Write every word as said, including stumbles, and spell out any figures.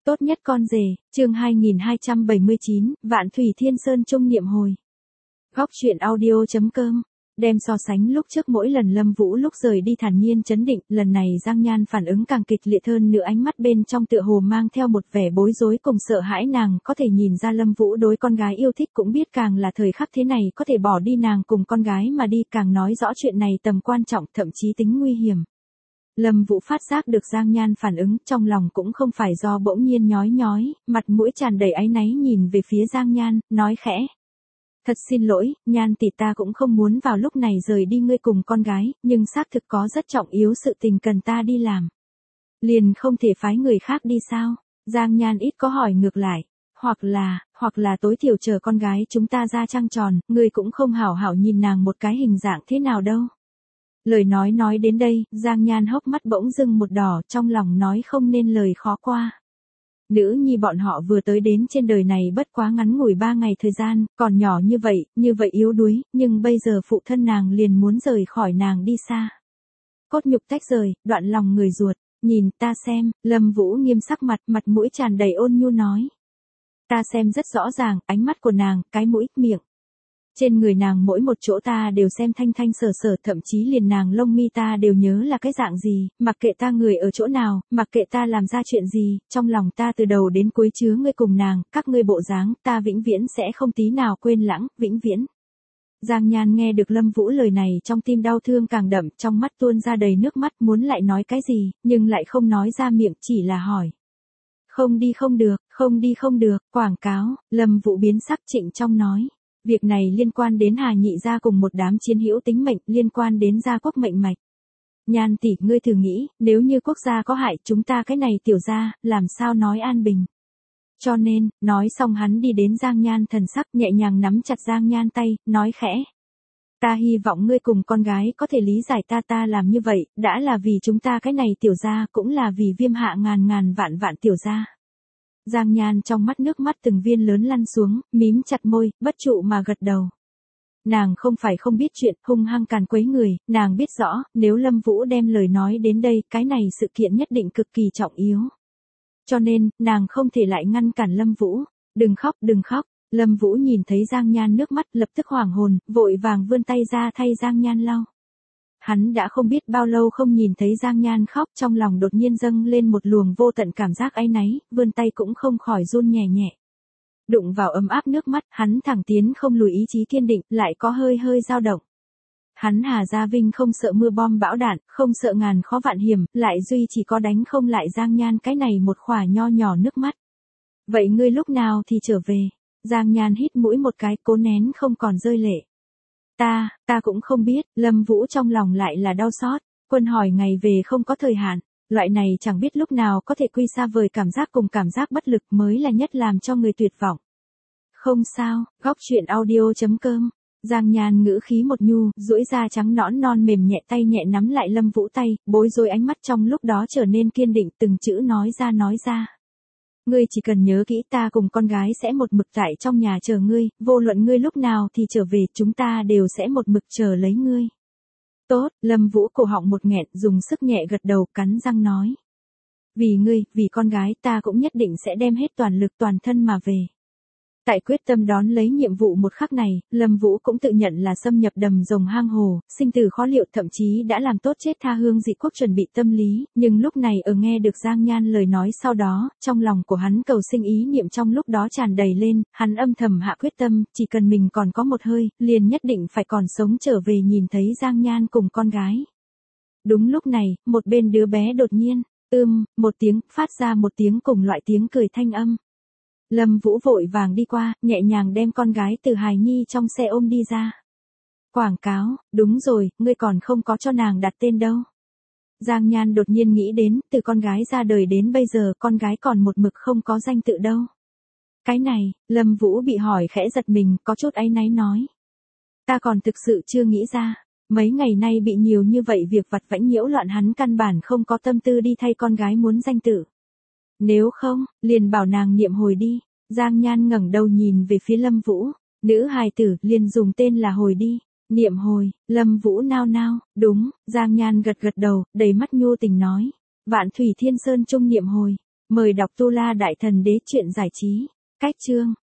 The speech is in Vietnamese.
Tốt nhất con rể, chương hai nghìn hai trăm bảy mươi chín, Vạn Thủy Thiên Sơn Trung niệm hồi. Góc truyện audio chấm com. Đem so sánh lúc trước mỗi lần Lâm Vũ lúc rời đi thản nhiên chấn định, lần này Giang Nhan phản ứng càng kịch liệt hơn nữa, ánh mắt bên trong tựa hồ mang theo một vẻ bối rối cùng sợ hãi. Nàng có thể nhìn ra Lâm Vũ đối con gái yêu thích, cũng biết càng là thời khắc thế này có thể bỏ đi nàng cùng con gái mà đi, càng nói rõ chuyện này tầm quan trọng, thậm chí tính nguy hiểm. Lâm Vũ phát giác được Giang Nhan phản ứng, trong lòng cũng không phải do bỗng nhiên nhói nhói, mặt mũi tràn đầy áy náy nhìn về phía Giang Nhan, nói khẽ. Thật xin lỗi, Nhan tỷ, ta cũng không muốn vào lúc này rời đi ngươi cùng con gái, nhưng xác thực có rất trọng yếu sự tình cần ta đi làm. Liền không thể phái người khác đi sao? Giang Nhan ít có hỏi ngược lại. Hoặc là, hoặc là tối thiểu chờ con gái chúng ta ra trăng tròn, ngươi cũng không hảo hảo nhìn nàng một cái hình dạng thế nào đâu. Lời nói nói đến đây, Giang Nhan hốc mắt bỗng dưng một đỏ, trong lòng nói không nên lời khó qua. Nữ nhi bọn họ vừa tới đến trên đời này bất quá ngắn ngủi ba ngày thời gian, còn nhỏ như vậy, như vậy yếu đuối, nhưng bây giờ phụ thân nàng liền muốn rời khỏi nàng đi xa. Cốt nhục tách rời, đoạn lòng người ruột, nhìn ta xem, Lâm Vũ nghiêm sắc mặt, mặt mũi tràn đầy ôn nhu nói. Ta xem rất rõ ràng, ánh mắt của nàng, cái mũi, miệng. Trên người nàng mỗi một chỗ ta đều xem thanh thanh sở sở, thậm chí liền nàng lông mi ta đều nhớ là cái dạng gì, mặc kệ ta người ở chỗ nào, mặc kệ ta làm ra chuyện gì, trong lòng ta từ đầu đến cuối chứa ngươi cùng nàng, các ngươi bộ dáng, ta vĩnh viễn sẽ không tí nào quên lãng, vĩnh viễn. Giang Nhan nghe được Lâm Vũ lời này, trong tim đau thương càng đậm, trong mắt tuôn ra đầy nước mắt, muốn lại nói cái gì, nhưng lại không nói ra miệng, chỉ là hỏi. Không đi không được, không đi không được, quảng cáo, Lâm Vũ biến sắc trịnh trong nói. Việc này liên quan đến Hà Nhị gia cùng một đám chiến hữu tính mệnh, liên quan đến gia quốc mệnh mạch. Nhan tỷ, ngươi thử nghĩ, nếu như quốc gia có hại chúng ta cái này tiểu gia, làm sao nói an bình. Cho nên, nói xong hắn đi đến Giang Nhan thần sắc, nhẹ nhàng nắm chặt Giang Nhan tay, nói khẽ. Ta hy vọng ngươi cùng con gái có thể lý giải ta, ta làm như vậy, đã là vì chúng ta cái này tiểu gia, cũng là vì Viêm Hạ ngàn ngàn vạn vạn tiểu gia. Giang Nhan trong mắt nước mắt từng viên lớn lăn xuống, mím chặt môi, bất trụ mà gật đầu. Nàng không phải không biết chuyện, hung hăng càn quấy người, nàng biết rõ, nếu Lâm Vũ đem lời nói đến đây, cái này sự kiện nhất định cực kỳ trọng yếu. Cho nên, nàng không thể lại ngăn cản Lâm Vũ. Đừng khóc, đừng khóc. Lâm Vũ nhìn thấy Giang Nhan nước mắt, lập tức hoảng hồn, vội vàng vươn tay ra thay Giang Nhan lau. Hắn đã không biết bao lâu không nhìn thấy Giang Nhan khóc, trong lòng đột nhiên dâng lên một luồng vô tận cảm giác áy náy, vươn tay cũng không khỏi run nhẹ nhẹ. Đụng vào ấm áp nước mắt, hắn thẳng tiến không lùi, ý chí kiên định, lại có hơi hơi dao động. Hắn Hà Gia Vinh không sợ mưa bom bão đạn, không sợ ngàn khó vạn hiểm, lại duy chỉ có đánh không lại Giang Nhan cái này một khỏa nho nhỏ nước mắt. Vậy ngươi lúc nào thì trở về? Giang Nhan hít mũi một cái, cố nén không còn rơi lệ. Ta, ta cũng không biết, Lâm Vũ trong lòng lại là đau xót, quân hỏi ngày về không có thời hạn, loại này chẳng biết lúc nào có thể quy xa vời cảm giác cùng cảm giác bất lực mới là nhất làm cho người tuyệt vọng. Không sao, góc truyện audio chấm com. Giang Nhan ngữ khí một nhu, duỗi ra trắng nõn non mềm nhẹ, tay nhẹ nắm lại Lâm Vũ tay, bối rối ánh mắt trong lúc đó trở nên kiên định, từng chữ nói ra nói ra. Ngươi chỉ cần nhớ kỹ, ta cùng con gái sẽ một mực tại trong nhà chờ ngươi, vô luận ngươi lúc nào thì trở về, chúng ta đều sẽ một mực chờ lấy ngươi. Tốt, Lâm Vũ cổ họng một nghẹn, dùng sức nhẹ gật đầu, cắn răng nói. Vì ngươi, vì con gái, ta cũng nhất định sẽ đem hết toàn lực toàn thân mà về. Tại quyết tâm đón lấy nhiệm vụ một khắc này, Lâm Vũ cũng tự nhận là xâm nhập đầm rồng hang hồ, sinh tử khó liệu, thậm chí đã làm tốt chết tha hương dị quốc chuẩn bị tâm lý, nhưng lúc này ở nghe được Giang Nhan lời nói sau đó, trong lòng của hắn cầu sinh ý niệm trong lúc đó tràn đầy lên, hắn âm thầm hạ quyết tâm, chỉ cần mình còn có một hơi, liền nhất định phải còn sống trở về nhìn thấy Giang Nhan cùng con gái. Đúng lúc này, một bên đứa bé đột nhiên, ưm, một tiếng, phát ra một tiếng cùng loại tiếng cười thanh âm. Lâm Vũ vội vàng đi qua, nhẹ nhàng đem con gái từ hài nhi trong xe ôm đi ra. Quảng cáo, đúng rồi, ngươi còn không có cho nàng đặt tên đâu. Giang Nhan đột nhiên nghĩ đến, từ con gái ra đời đến bây giờ con gái còn một mực không có danh tự đâu. Cái này, Lâm Vũ bị hỏi khẽ giật mình, có chút áy náy nói. Ta còn thực sự chưa nghĩ ra, mấy ngày nay bị nhiều như vậy việc vặt vãnh nhiễu loạn, hắn căn bản không có tâm tư đi thay con gái muốn danh tự. Nếu không, liền bảo nàng niệm hồi đi. Giang Nhan ngẩng đầu nhìn về phía Lâm Vũ, nữ hài tử, liền dùng tên là hồi đi. Niệm hồi, Lâm Vũ nao nao, đúng, Giang Nhan gật gật đầu, đầy mắt nhu tình nói. Vạn Thủy Thiên Sơn Trung niệm hồi. Mời đọc Tu La Đại Thần Đế truyện giải trí. Cách chương.